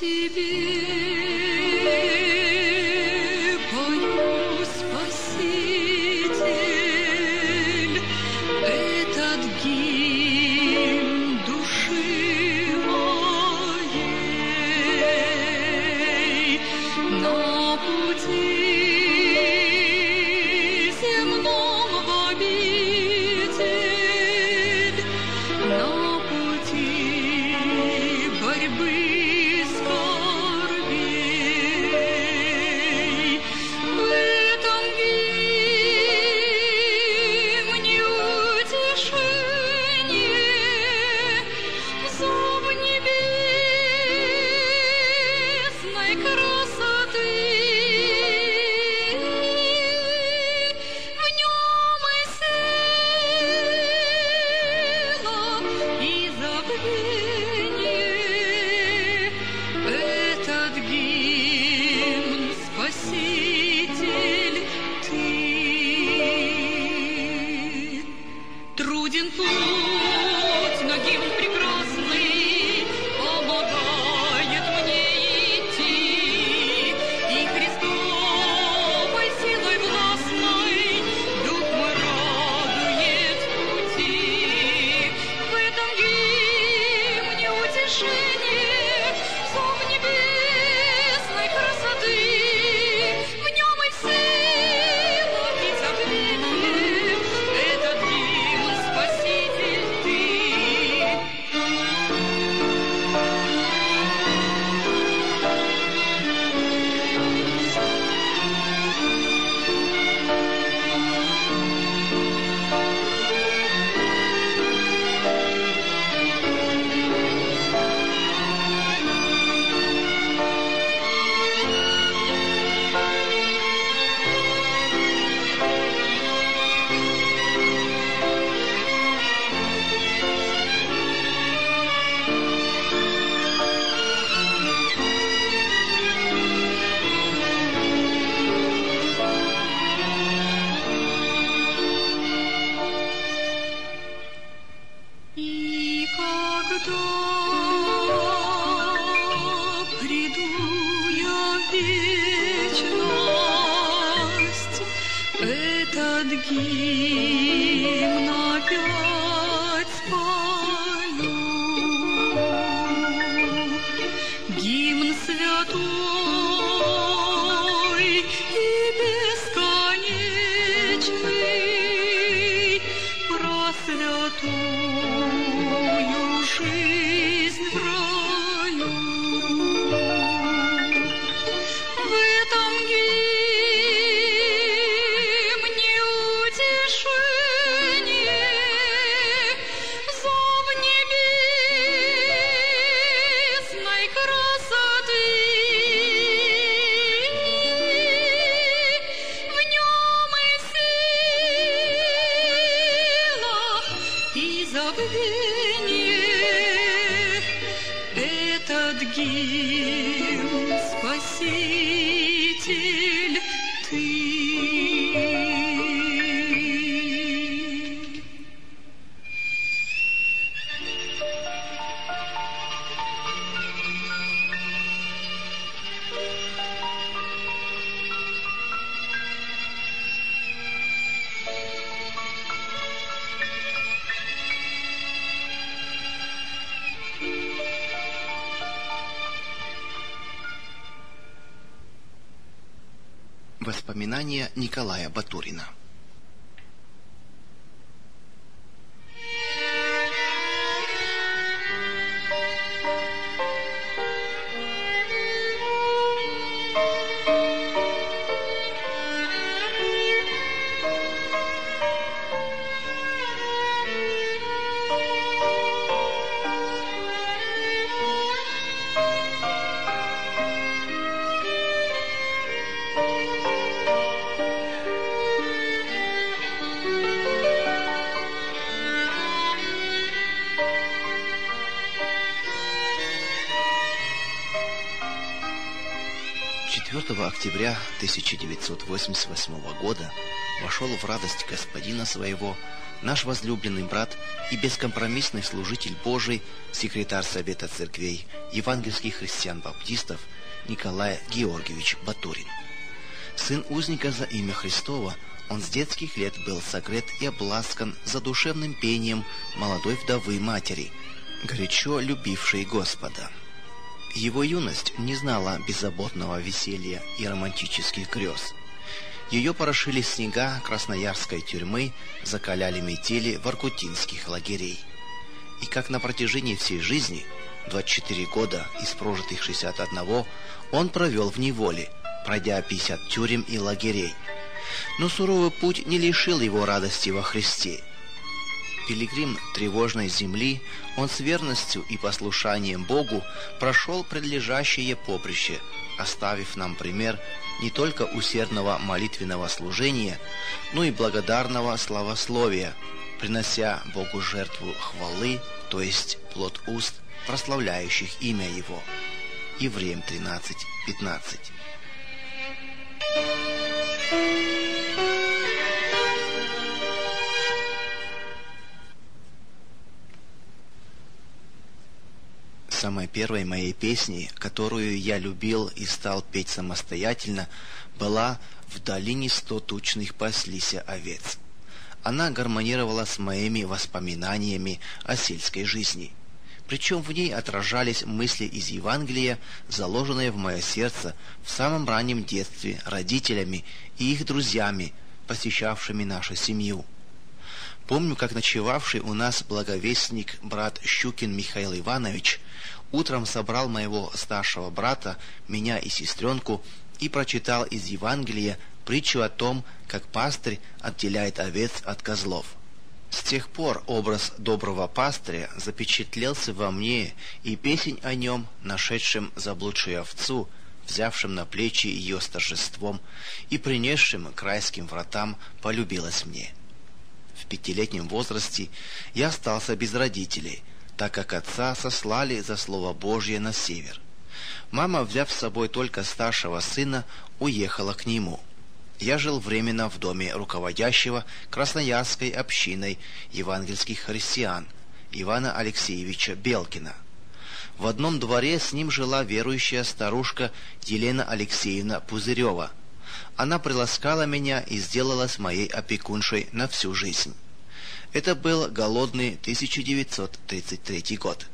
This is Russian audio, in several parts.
Воспоминания Николая Батурина. Октября 1988 года вошел в радость господина своего наш возлюбленный брат и бескомпромиссный служитель Божий, секретарь Совета церквей евангельских христиан-баптистов Николай Георгиевич Батурин. Сын узника за имя Христово, он с детских лет был согрет и обласкан задушевным пением молодой вдовы матери, горячо любившей Господа. Его юность не знала беззаботного веселья и романтических грез. Ее порошили снега красноярской тюрьмы, закаляли метели воркутинских лагерей. И как на протяжении всей жизни, 24 года из прожитых 61, он провел в неволе, пройдя 50 тюрем и лагерей. Но суровый путь не лишил его радости во Христе. Пилигрим тревожной земли, он с верностью и послушанием Богу прошел предлежащее поприще, оставив нам пример не только усердного молитвенного служения, но и благодарного славословия, принося Богу жертву хвалы, то есть плод уст, прославляющих имя Его. Евреям 13:15. Самой первой моей песней, которую я любил и стал петь самостоятельно, была «В долине 100 тучных паслися овец». Она гармонировала с моими воспоминаниями о сельской жизни. Причем в ней отражались мысли из Евангелия, заложенные в мое сердце в самом раннем детстве родителями и их друзьями, посещавшими нашу семью. Помню, как ночевавший у нас благовестник брат Щукин Михаил Иванович утром собрал моего старшего брата, меня и сестренку, и прочитал из Евангелия притчу о том, как пастырь отделяет овец от козлов. С тех пор образ доброго пастыря запечатлелся во мне, и песнь о нем, нашедшем заблудшую овцу, взявшим на плечи ее с торжеством и принесшим к райским вратам, полюбилась мне. В 5-летнем возрасте я остался без родителей, так как отца сослали за Слово Божье на север. Мама, взяв с собой только старшего сына, уехала к нему. Я жил временно в доме руководящего Красноярской общиной евангельских христиан Ивана Алексеевича Белкина. В одном дворе с ним жила верующая старушка Елена Алексеевна Пузырева. Она приласкала меня и сделалась моей опекуншей на всю жизнь. Это был голодный 1933 год.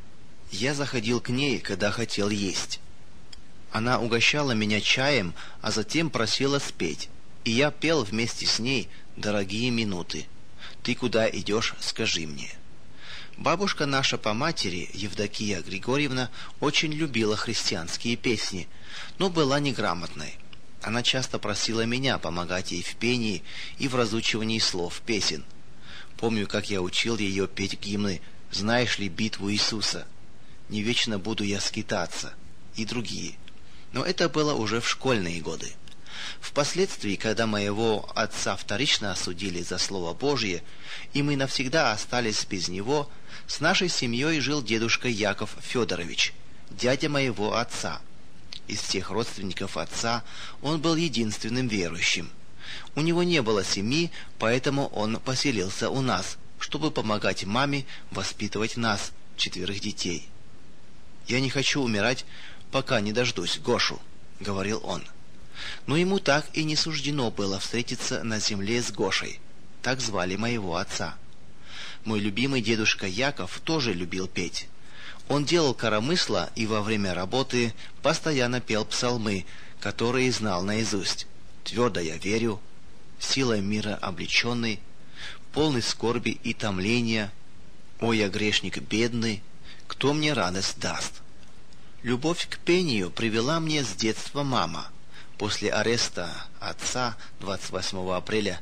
Я заходил к ней, когда хотел есть. Она угощала меня чаем, а затем просила спеть, и я пел вместе с ней «Дорогие минуты». «Ты куда идешь, скажи мне». Бабушка наша по матери, Евдокия Григорьевна, очень любила христианские песни, но была неграмотной. Она часто просила меня помогать ей в пении и в разучивании слов песен. Помню, как я учил ее петь гимны «Знаешь ли битву Иисуса?», «Не вечно буду я скитаться» и другие. Но это было уже в школьные годы. Впоследствии, когда моего отца вторично осудили за Слово Божье, и мы навсегда остались без него, с нашей семьей жил дедушка Яков Федорович, дядя моего отца. Из всех родственников отца он был единственным верующим. У него не было семьи, поэтому он поселился у нас, чтобы помогать маме воспитывать нас, 4 детей. «Я не хочу умирать, пока не дождусь Гошу», — говорил он. Но ему так и не суждено было встретиться на земле с Гошей. Так звали моего отца. Мой любимый дедушка Яков тоже любил петь. Он делал коромысло и во время работы постоянно пел псалмы, которые знал наизусть. «Твердо я верю», «Силой мира облеченный», «Полный скорби и томления», «Ой, я грешник бедный», «Кто мне радость даст?». Любовь к пению привела мне с детства мама. После ареста отца 28 апреля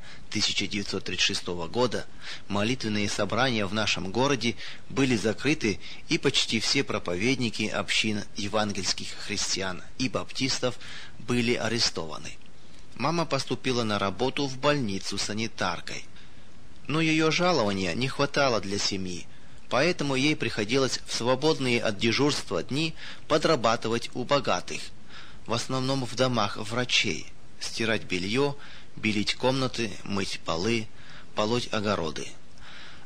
1936 года молитвенные собрания в нашем городе были закрыты, и почти все проповедники общин евангельских христиан и баптистов были арестованы. Мама поступила на работу в больницу санитаркой. Но ее жалования не хватало для семьи, поэтому ей приходилось в свободные от дежурства дни подрабатывать у богатых, в основном в домах врачей, стирать белье, белить комнаты, мыть полы, полоть огороды.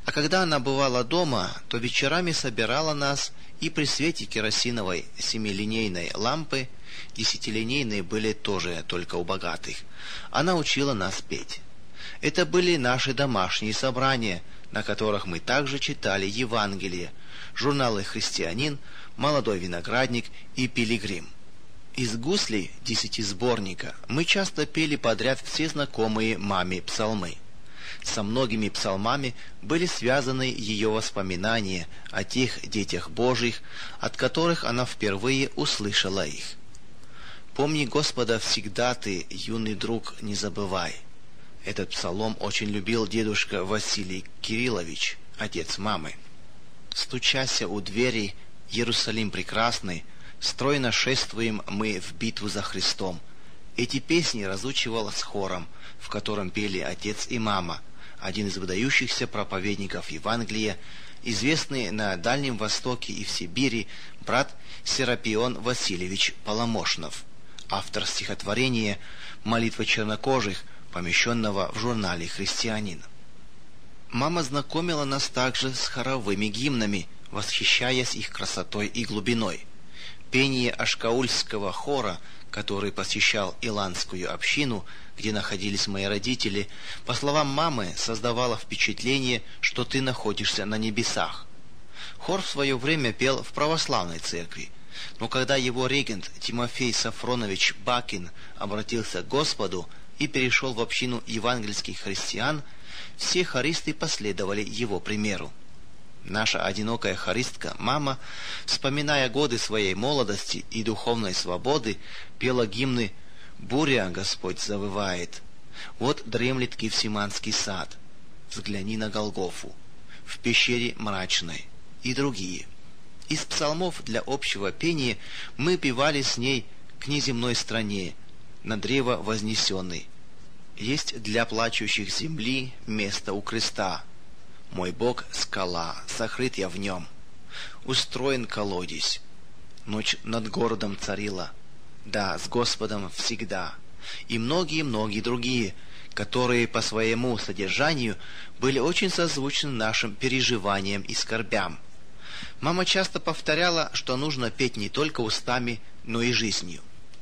А когда она бывала дома, то вечерами собирала нас, и при свете керосиновой 7-линейной лампы, 10-линейные были тоже только у богатых, она учила нас петь. Это были наши домашние собрания, на которых мы также читали Евангелие, журналы «Христианин», «Молодой виноградник» и «Пилигрим». Из гуслей 10-сборника мы часто пели подряд все знакомые маме псалмы. Со многими псалмами были связаны ее воспоминания о тех детях Божьих, от которых она впервые услышала их. «Помни Господа всегда ты, юный друг, не забывай». Этот псалом очень любил дедушка Василий Кириллович, отец мамы. «Стучася у двери, Иерусалим прекрасный, стройно шествуем мы в битву за Христом». Эти песни разучивал с хором, в котором пели отец и мама, один из выдающихся проповедников Евангелия, известный на Дальнем Востоке и в Сибири брат Серапион Васильевич Поломошнов, автор стихотворения «Молитва чернокожих», помещенного в журнале «Христианин». Мама знакомила нас также с хоровыми гимнами, восхищаясь их красотой и глубиной. Пение ашкаульского хора, который посещал иландскую общину, где находились мои родители, по словам мамы, создавало впечатление, что ты находишься на небесах. Хор в свое время пел в православной церкви, но когда его регент Тимофей Сафронович Бакин обратился к Господу и перешел в общину евангельских христиан, все хористы последовали его примеру. Наша одинокая хористка, мама, вспоминая годы своей молодости и духовной свободы, пела гимны «Буря, Господь, завывает», «Вот дремлет Гефсиманский сад», «Взгляни на Голгофу», «В пещере мрачной» и другие. Из псалмов для общего пения мы певали с ней «К неземной стране», «На древо вознесенный», «Есть для плачущих земли место у креста», «Мой Бог — скала, сокрыт я в нем», «Устроен колодезь», «Ночь над городом царила», «Да, с Господом всегда» и многие-многие другие, которые по своему содержанию были очень созвучны нашим переживаниям и скорбям. Мама часто повторяла, что нужно петь не только устами, но и жизнью.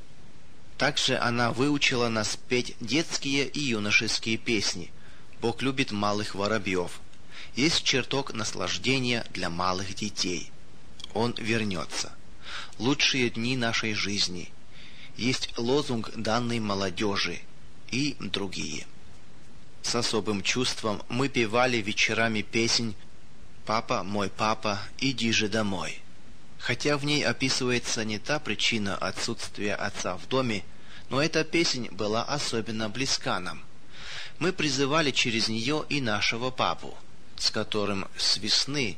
Также она выучила нас петь детские и юношеские песни «Бог любит малых воробьев», «Есть чертог наслаждения для малых детей», «Он вернется», «Лучшие дни нашей жизни», «Есть лозунг данной молодежи» и другие. С особым чувством мы певали вечерами песнь «Папа, мой папа, иди же домой». Хотя в ней описывается не та причина отсутствия отца в доме, но эта песнь была особенно близка нам. Мы призывали через нее и нашего папу, с которым с весны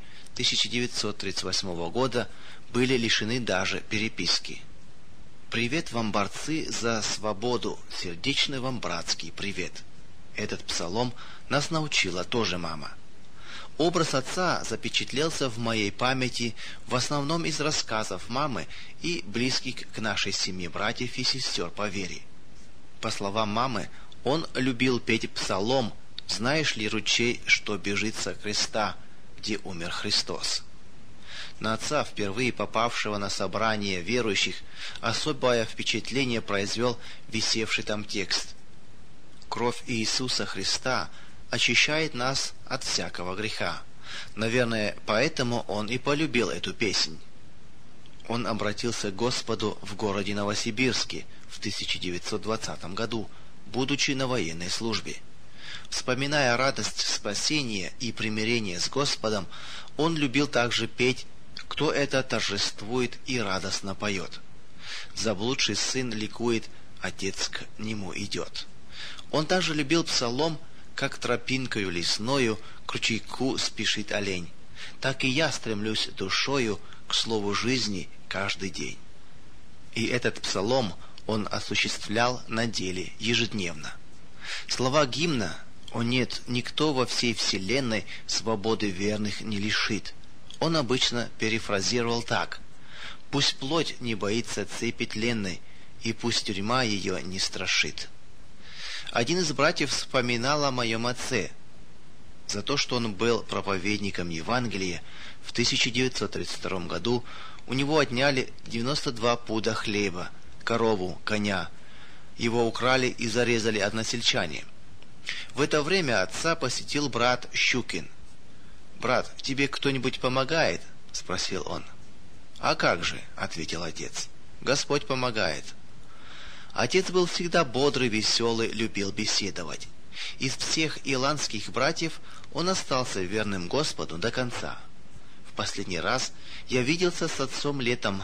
1938 года были лишены даже переписки. «Привет вам, борцы за свободу, сердечный вам братский привет». Этот псалом нас научила тоже мама. Образ отца запечатлелся в моей памяти в основном из рассказов мамы и близких к нашей семье братьев и сестер по вере. По словам мамы, он любил петь псалом «Знаешь ли, ручей, что бежит со креста, где умер Христос». На отца, впервые попавшего на собрание верующих, особое впечатление произвел висевший там текст. «Кровь Иисуса Христа очищает нас от всякого греха». Наверное, поэтому он и полюбил эту песнь. Он обратился к Господу в городе Новосибирске в 1920 году, будучи на военной службе. Вспоминая радость спасения и примирения с Господом, он любил также петь «Кто это торжествует и радостно поет». Заблудший сын ликует, отец к нему идет. Он также любил псалом «Как тропинкою лесною к ручейку спешит олень, так и я стремлюсь душою к слову жизни каждый день». И этот псалом он осуществлял на деле ежедневно. Слова гимна «О нет, никто во всей вселенной свободы верных не лишит» он обычно перефразировал так: «Пусть плоть не боится цепи тленной, и пусть тюрьма ее не страшит». Один из братьев вспоминал о моем отце. За то, что он был проповедником Евангелия, в 1932 году у него отняли 92 пуда хлеба, корову, коня. Его украли и зарезали односельчане. В это время отца посетил брат Щукин. «Брат, тебе кто-нибудь помогает?» – спросил он. «А как же?» – ответил отец. «Господь помогает». Отец был всегда бодрый, веселый, любил беседовать. Из всех иландских братьев он остался верным Господу до конца. В последний раз я виделся с отцом летом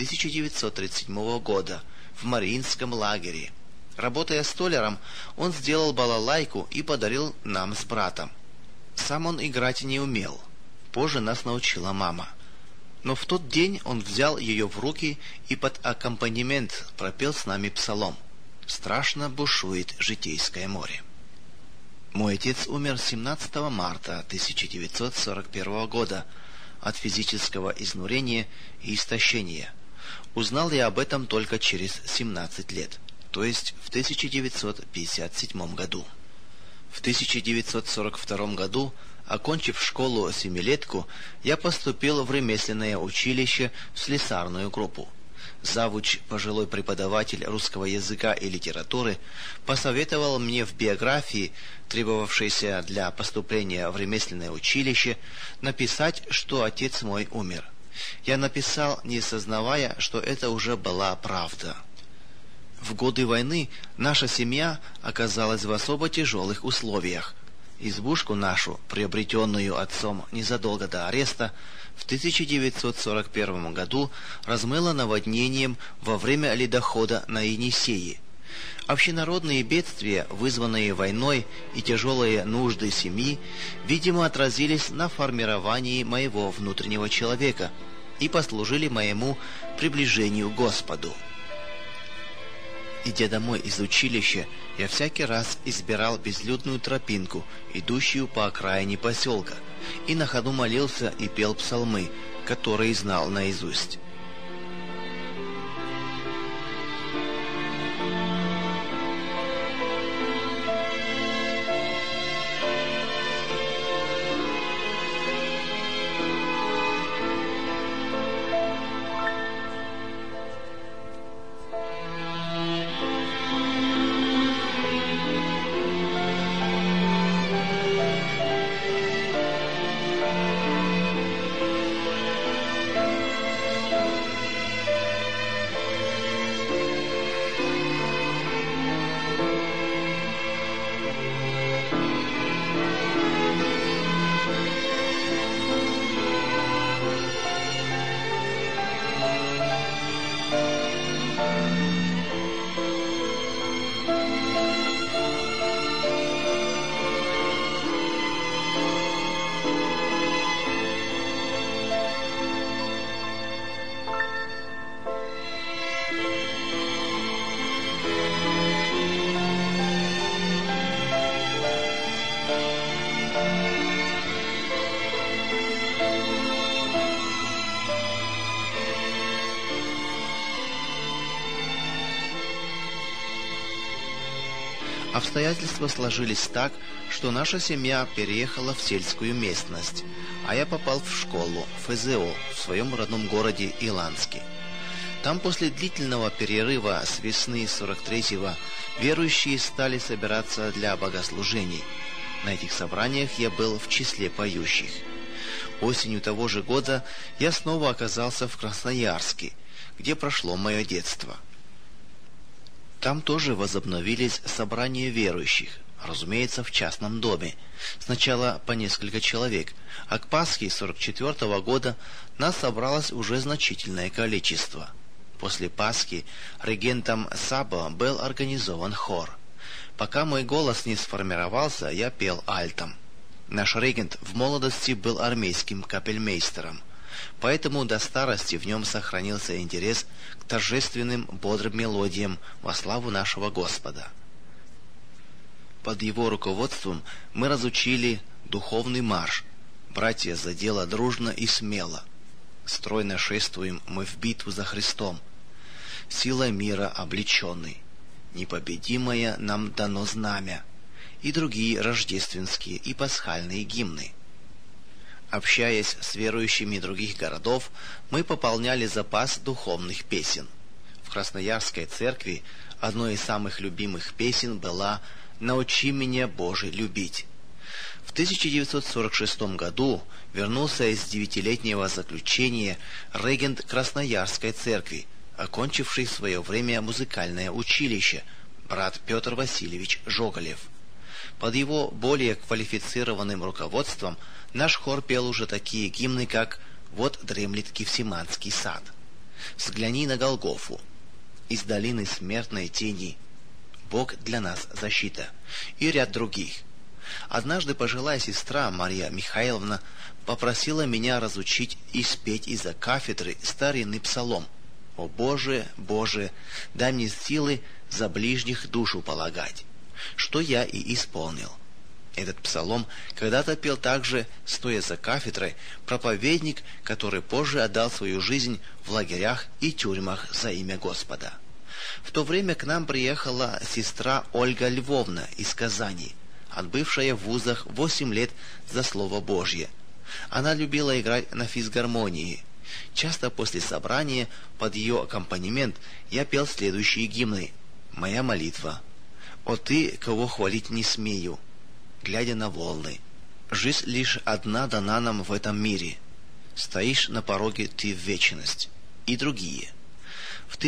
1937 года в Мариинском лагере. Работая столяром, он сделал балалайку и подарил нам с братом. Сам он играть не умел. Позже нас научила мама. Но в тот день он взял ее в руки и под аккомпанемент пропел с нами псалом «Страшно бушует житейское море». Мой отец умер 17 марта 1941 года от физического изнурения и истощения. Узнал я об этом только через 17 лет, то есть в 1957 году. В 1942 году, окончив школу семилетку, я поступил в ремесленное училище в слесарную группу. Завуч, пожилой преподаватель русского языка и литературы, посоветовал мне в биографии, требовавшейся для поступления в ремесленное училище, написать, что отец мой умер. Я написал, не сознавая, что это уже была правда. В годы войны наша семья оказалась в особо тяжелых условиях. Избушку нашу, приобретенную отцом незадолго до ареста, в 1941 году размыло наводнением во время ледохода на Енисее. Общенародные бедствия, вызванные войной, и тяжелые нужды семьи, видимо, отразились на формировании моего внутреннего человека и послужили моему приближению к Господу. Идя домой из училища, я всякий раз избирал безлюдную тропинку, идущую по окраине поселка, и на ходу молился и пел псалмы, которые знал наизусть. Обстоятельства сложились так, что наша семья переехала в сельскую местность, а я попал в школу, ФЗО, в своем родном городе Иланске. Там после длительного перерыва с весны 43-го верующие стали собираться для богослужений. На этих собраниях я был в числе поющих. Осенью того же года я снова оказался в Красноярске, где прошло мое детство. Там тоже возобновились собрания верующих, разумеется, в частном доме. Сначала по несколько человек, а к Пасхе 44-го года нас собралось уже значительное количество. После Пасхи регентом Сабо был организован хор. Пока мой голос не сформировался, я пел альтом. Наш регент в молодости был армейским капельмейстером, поэтому до старости в нем сохранился интерес к торжественным бодрым мелодиям во славу нашего Господа. Под его руководством мы разучили духовный марш. Братья за дело дружно и смело. Стройно шествуем мы в битву за Христом. Силой мира облеченный, непобедимое нам дано знамя, и другие рождественские и пасхальные гимны. Общаясь с верующими других городов, мы пополняли запас духовных песен. В Красноярской церкви одной из самых любимых песен была «Научи меня, Боже, любить». В 1946 году вернулся из 9-летнего заключения регент Красноярской церкви, окончивший в свое время музыкальное училище, брат Петр Васильевич Жоголев. Под его более квалифицированным руководством наш хор пел уже такие гимны, как «Вот дремлет Гефсиманский сад», «Взгляни на Голгофу», «Из долины смертной тени», «Бог для нас защита» и ряд других. Однажды пожилая сестра Мария Михайловна попросила меня разучить и спеть из-за кафедры старинный псалом «О Боже, Боже, дай мне силы за ближних душу полагать», что я и исполнил. Этот псалом когда-то пел также, стоя за кафедрой, проповедник, который позже отдал свою жизнь в лагерях и тюрьмах за имя Господа. В то время к нам приехала сестра Ольга Львовна из Казани, отбывшая в вузах 8 лет за Слово Божье. Она любила играть на физгармонии. Часто после собрания под ее аккомпанемент я пел следующие гимны: «Моя молитва», «О ты, кого хвалить не смею», «Глядя на волны», «Жизнь лишь одна дана нам в этом мире», «Стоишь на пороге ты в вечность» и другие. В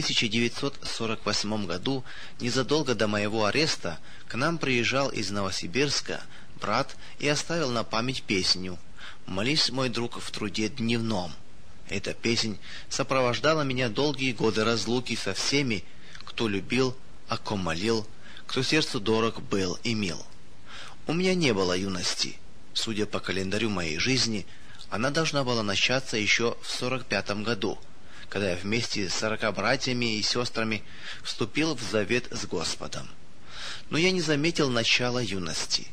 1948 году, незадолго до моего ареста, к нам приезжал из Новосибирска брат и оставил на память песню «Молись, мой друг, в труде дневном». Эта песнь сопровождала меня долгие годы разлуки со всеми, кто любил, о ком молил, кто сердцу дорог был и мил. У меня не было юности. Судя по календарю моей жизни, она должна была начаться еще в 1945 году, когда я вместе с 40 братьями и сестрами вступил в завет с Господом. Но я не заметил начала юности.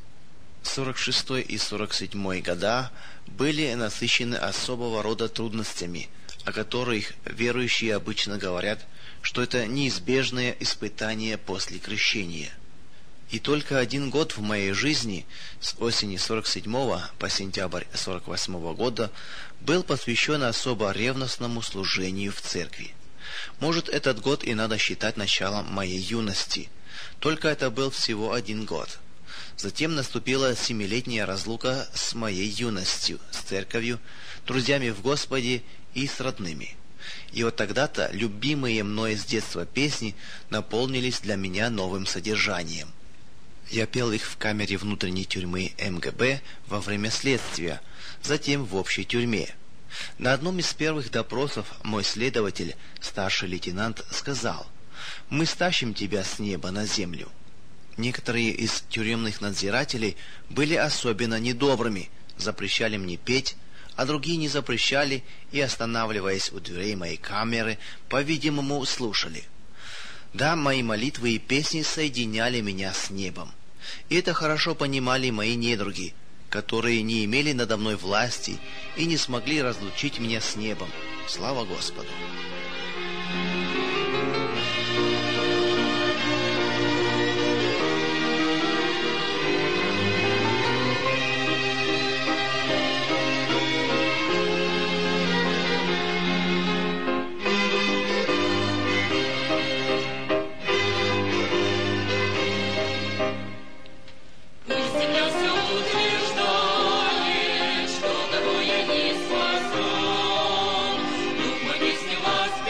46 и 47 года были насыщены особого рода трудностями, о которых верующие обычно говорят, что это неизбежное испытание после крещения. И только 1 год в моей жизни, с осени 47 по сентябрь 48 года, был посвящен особо ревностному служению в церкви. Может, этот год и надо считать началом моей юности. Только это был всего 1 год. Затем наступила 7-летняя разлука с моей юностью, с церковью, друзьями в Господе и с родными. И вот тогда-то любимые мной с детства песни наполнились для меня новым содержанием. Я пел их в камере внутренней тюрьмы МГБ во время следствия, затем в общей тюрьме. На одном из первых допросов мой следователь, старший лейтенант, сказал: «Мы стащим тебя с неба на землю». Некоторые из тюремных надзирателей были особенно недобрыми, запрещали мне петь, а другие не запрещали и, останавливаясь у дверей моей камеры, по-видимому, слушали. Да, мои молитвы и песни соединяли меня с небом. И это хорошо понимали мои недруги, которые не имели надо мной власти и не смогли разлучить меня с небом. Слава Господу! Утверждает, что того я не спасен, Дух мой весь не вас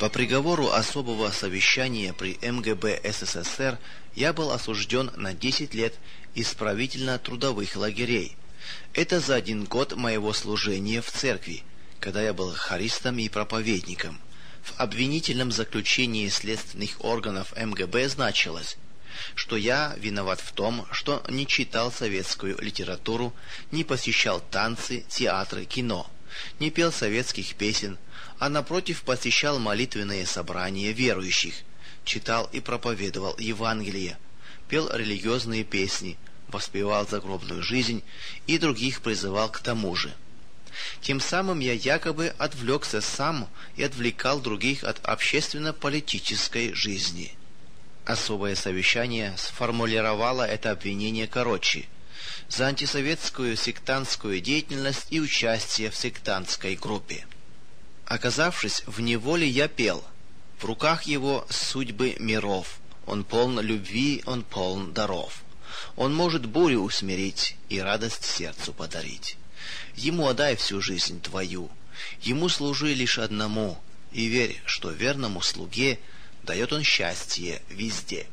По приговору особого совещания при МГБ СССР я был осужден на 10 лет исправительно-трудовых лагерей. Это за 1 год моего служения в церкви, когда я был хористом и проповедником. В обвинительном заключении следственных органов МГБ значилось, что я виноват в том, что не читал советскую литературу, не посещал танцы, театры, кино, не пел советских песен, а напротив посещал молитвенные собрания верующих, читал и проповедовал Евангелие, пел религиозные песни, воспевал загробную жизнь и других призывал к тому же. Тем самым я якобы отвлекся сам и отвлекал других от общественно-политической жизни. Особое совещание сформулировало это обвинение короче: за антисоветскую сектантскую деятельность и участие в сектантской группе. Оказавшись в неволе, я пел: в руках его судьбы миров, он полн любви, он полн даров. Он может бурю усмирить и радость сердцу подарить. Ему отдай всю жизнь твою, ему служи лишь одному, и верь, что верному слуге дает он счастье везде.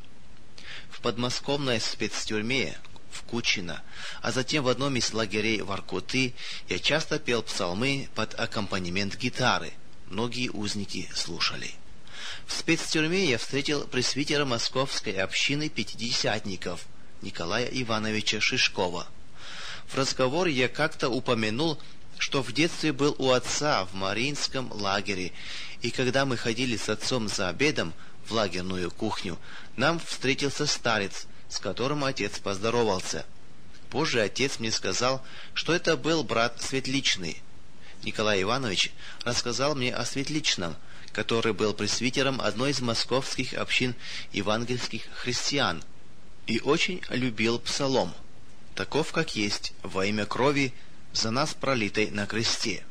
В подмосковной спецтюрьме в Кучино, а затем в одном из лагерей Воркуты я часто пел псалмы под аккомпанемент гитары. Многие узники слушали. В спецтюрьме я встретил пресвитера московской общины пятидесятников Николая Ивановича Шишкова. В разговоре я как-то упомянул, что в детстве был у отца в Мариинском лагере, и когда мы ходили с отцом за обедом в лагерную кухню, нам встретился старец, с которым отец поздоровался. Позже отец мне сказал, что это был брат Светличный. Николай Иванович рассказал мне о Светличном, который был пресвитером одной из московских общин евангельских христиан и очень любил псалом: «Таков, как есть, во имя крови, за нас пролитой на кресте».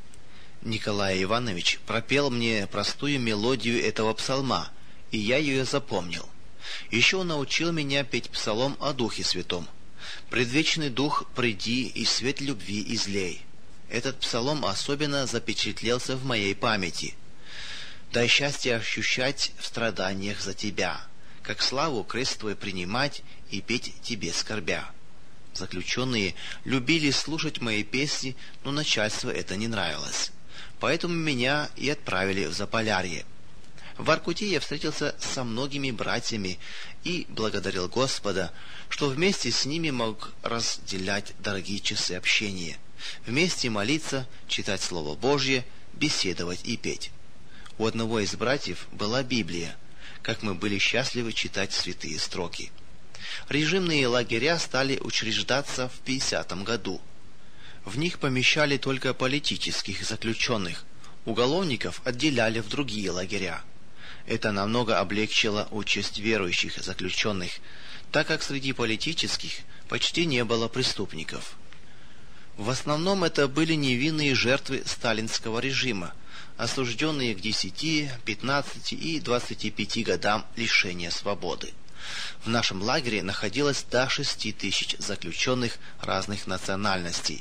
Николай Иванович пропел мне простую мелодию этого псалма, и я ее запомнил. Еще он научил меня петь псалом о Духе Святом: «Предвечный Дух, приди и свет любви излей». Этот псалом особенно запечатлелся в моей памяти. «Дай счастье ощущать в страданиях за тебя, как славу крест твой принимать и петь тебе скорбя». Заключенные любили слушать мои песни, но начальству это не нравилось. Поэтому меня и отправили в Заполярье. В Воркуте я встретился со многими братьями и благодарил Господа, что вместе с ними мог разделять дорогие часы общения, вместе молиться, читать Слово Божье, беседовать и петь. У одного из братьев была Библия, как мы были счастливы читать святые строки. Режимные лагеря стали учреждаться в 50-м году. В них помещали только политических заключенных, уголовников отделяли в другие лагеря. Это намного облегчило участь верующих заключенных, так как среди политических почти не было преступников. В основном это были невинные жертвы сталинского режима, осужденные к 10, 15 и 25 годам лишения свободы. В нашем лагере находилось до 6000 заключенных разных национальностей.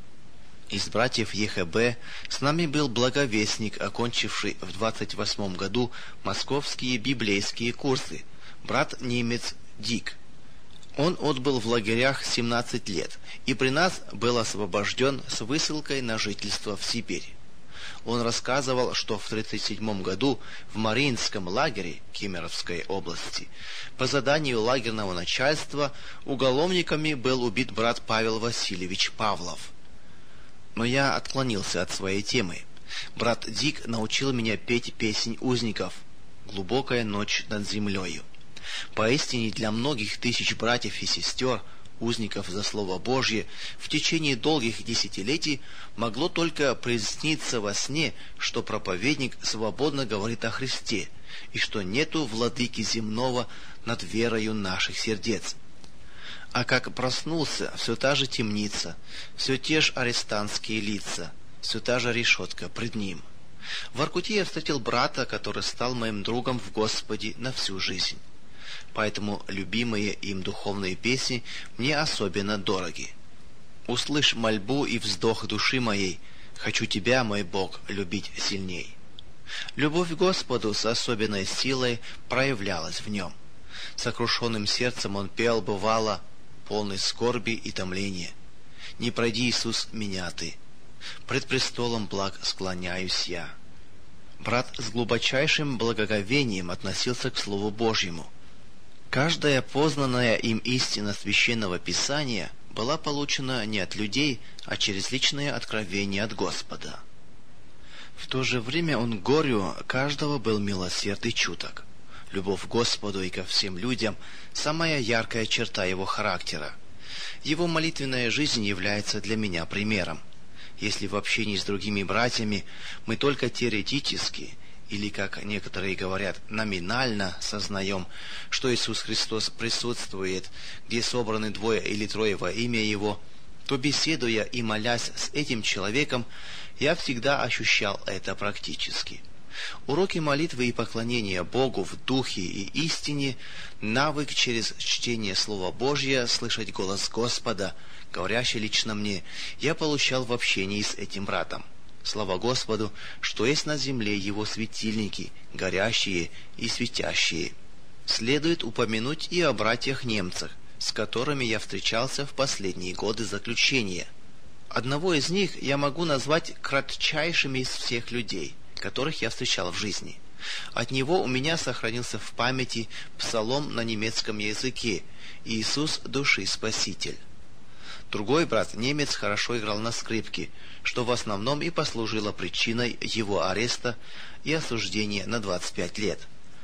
Из братьев ЕХБ с нами был благовестник, окончивший в 28 году московские библейские курсы, брат-немец Дик. Он отбыл в лагерях 17 лет и при нас был освобожден с высылкой на жительство в Сибирь. Он рассказывал, что в 1937 году в Мариинском лагере Кемеровской области по заданию лагерного начальства уголовниками был убит брат Павел Васильевич Павлов. Но я отклонился от своей темы. Брат Дик научил меня петь песнь узников «Глубокая ночь над землею». Поистине для многих тысяч братьев и сестер, узников за Слово Божье, в течение долгих десятилетий могло только присниться во сне, что проповедник свободно говорит о Христе, и что нету владыки земного над верою наших сердец. А как проснулся, все та же темница, все те же арестантские лица, все та же решетка пред ним. В Воркуте я встретил брата, который стал моим другом в Господе на всю жизнь. Поэтому любимые им духовные песни мне особенно дороги. «Услышь мольбу и вздох души моей, хочу тебя, мой Бог, любить сильней». Любовь к Господу с особенной силой проявлялась в нем. Сокрушенным сердцем он пел, бывало, полный скорби и томления: «Не пройди, Иисус, меня ты, пред престолом благ склоняюсь я». Брат с глубочайшим благоговением относился к Слову Божьему. Каждая познанная им истина Священного Писания была получена не от людей, а через личное откровение от Господа. В то же время он к горю каждого был милосерд и чуток. Любовь к Господу и ко всем людям – самая яркая черта его характера. Его молитвенная жизнь является для меня примером. Если в общении с другими братьями мы только теоретически, или, как некоторые говорят, номинально сознаем, что Иисус Христос присутствует, где собраны двое или трое во имя Его, то, беседуя и молясь с этим человеком, я всегда ощущал это практически. Уроки молитвы и поклонения Богу в духе и истине, навык через чтение Слова Божьего слышать голос Господа, говорящий лично мне, я получал в общении с этим братом. Слава Господу, что есть на земле Его светильники, горящие и светящие. Следует упомянуть и о братьях-немцах, с которыми я встречался в последние годы заключения. Одного из них я могу назвать кратчайшим из всех людей, которых я встречал в жизни. От него у меня сохранился в памяти псалом на немецком языке «Иисус – души Спаситель». Другой брат, немец, хорошо играл на скрипке, что в основном и послужило причиной его ареста и осуждения на 25 лет.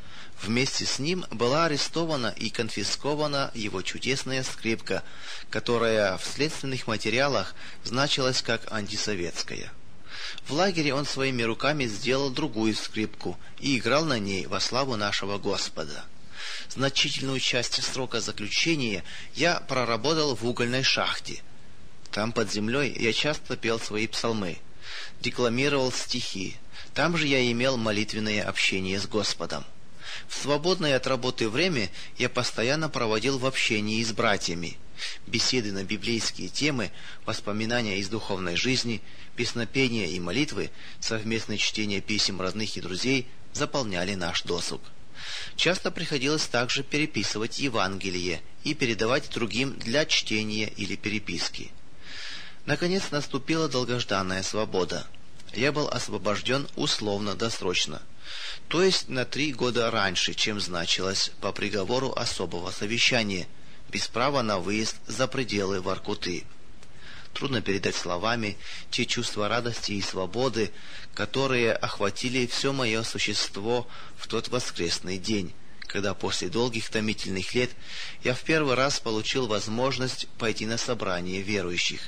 Вместе с ним была арестована и конфискована его чудесная скрипка, которая в следственных материалах значилась как антисоветская. В лагере он своими руками сделал другую скрипку и играл на ней во славу нашего Господа. Значительную часть срока заключения я проработал в угольной шахте. Там под землей я часто пел свои псалмы, декламировал стихи. Там же я имел молитвенное общение с Господом. В свободное от работы время я постоянно проводил в общении с братьями. Беседы на библейские темы, воспоминания из духовной жизни, песнопения и молитвы, совместное чтение писем родных и друзей заполняли наш досуг. Часто приходилось также переписывать Евангелие и передавать другим для чтения или переписки. Наконец наступила долгожданная свобода. Я был освобожден условно-досрочно, то есть на 3 года раньше, чем значилось по приговору особого совещания, без права на выезд за пределы Воркуты. Трудно передать словами те чувства радости и свободы, которые охватили все мое существо в тот воскресный день, когда после долгих томительных лет я в первый раз получил возможность пойти на собрание верующих.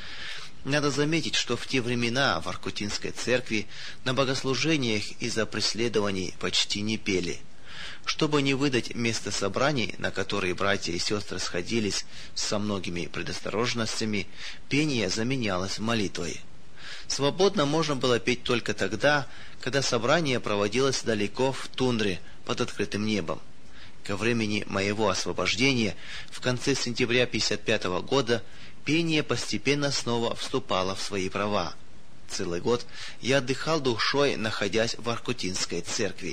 Надо заметить, что в те времена в Воркутинской церкви на богослужениях из-за преследований почти не пели. Чтобы не выдать место собраний, на которые братья и сестры сходились со многими предосторожностями, пение заменялось молитвой. Свободно можно было петь только тогда, когда собрание проводилось далеко в тундре под открытым небом. Ко времени моего освобождения, в конце сентября 1955 года, пение постепенно снова вступало в свои права. Целый год я отдыхал душой, находясь в Воркутинской церкви.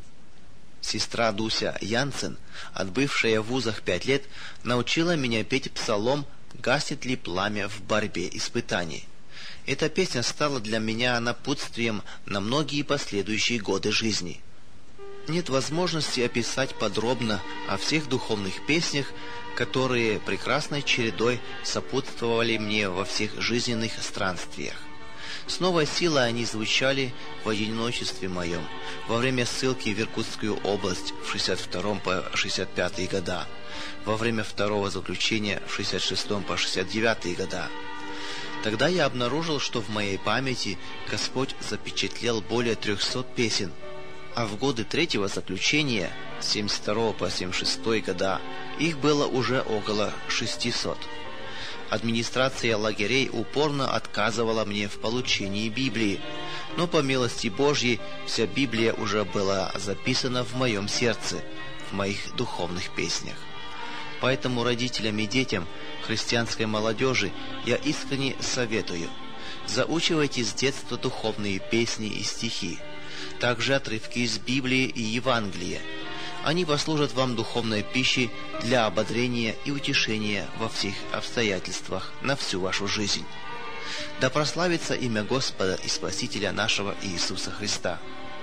Сестра Дуся Янсен, отбывшая в вузах 5 лет, научила меня петь псалом «Гаснет ли пламя в борьбе испытаний». Эта песня стала для меня напутствием на многие последующие годы жизни. Нет возможности описать подробно о всех духовных песнях, которые прекрасной чередой сопутствовали мне во всех жизненных странствиях. С новой силой они звучали в одиночестве моем, во время ссылки в Иркутскую область в 62 по 65 года, во время второго заключения в 66 по 69 года. Тогда я обнаружил, что в моей памяти Господь запечатлел более 300 песен, а в годы третьего заключения, с 72 по 76 года, их было уже около 600. Администрация лагерей упорно отказывала мне в получении Библии, но по милости Божьей вся Библия уже была записана в моем сердце, в моих духовных песнях. Поэтому родителям и детям, христианской молодежи, я искренне советую: заучивайте с детства духовные песни и стихи. также отрывки из Библии и Евангелия. Они послужат вам духовной пищей для ободрения и утешения во всех обстоятельствах на всю вашу жизнь. Да прославится имя Господа и Спасителя нашего Иисуса Христа.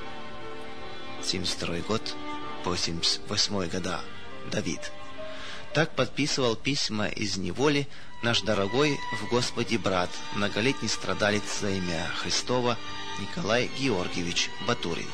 72 год, 88 года. Давид. Так подписывал письма из неволи наш дорогой в Господе брат, многолетний страдалец за имя Христова Николай Георгиевич Батурин.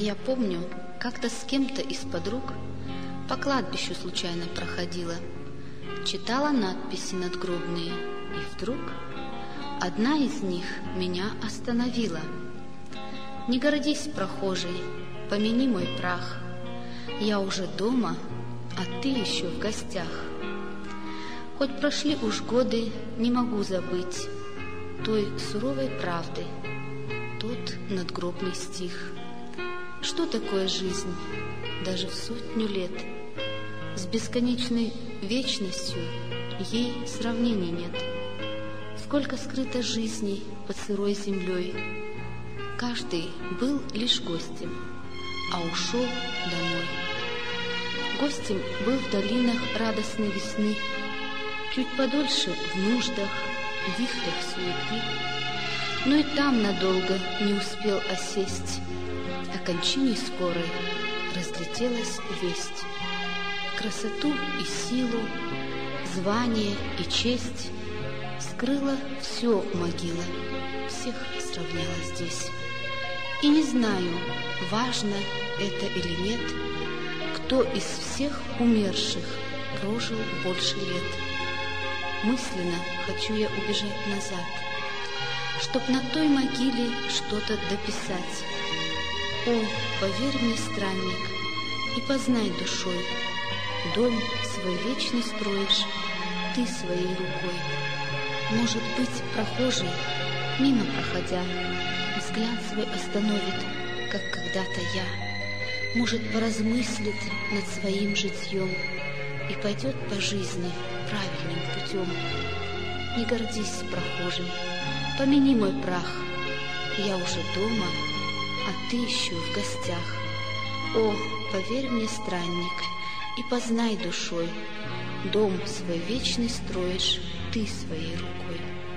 Я помню, как-то с кем-то из подруг по кладбищу случайно проходила, читала надписи надгробные, и вдруг одна из них меня остановила. «Не гордись, прохожий, помяни мой прах. Я уже дома, а ты еще в гостях. Хоть прошли уж годы, не могу забыть той суровой правды, тот надгробный стих. Что такое жизнь, даже в 100 лет? С бесконечной вечностью ей сравнения нет. Сколько скрыто жизней под сырой землей. Каждый был лишь гостем, а ушел домой. Гостем был в долинах радостной весны, чуть подольше в нуждах, вихрях суеты, но и там надолго не успел осесть. О кончине скорой разлетелась весть. Красоту и силу, звание и честь скрыла все могила, всех сравняла здесь. И не знаю, важно это или нет, кто из всех умерших прожил больше лет. Мысленно хочу я убежать назад, чтоб на той могиле что-то дописать. О, поверь мне, странник, и познай душой, дом свой вечный строишь ты своей рукой. Может быть, прохожий, мимо проходя, взгляд свой остановит, как когда-то я. Может, поразмыслит над своим житьем и пойдет по жизни правильным путем. Не гордись, прохожий, помяни мой прах. Я уже дома, а ты еще в гостях. О, поверь мне, странник, и познай душой, дом свой вечный строишь ты своей рукой.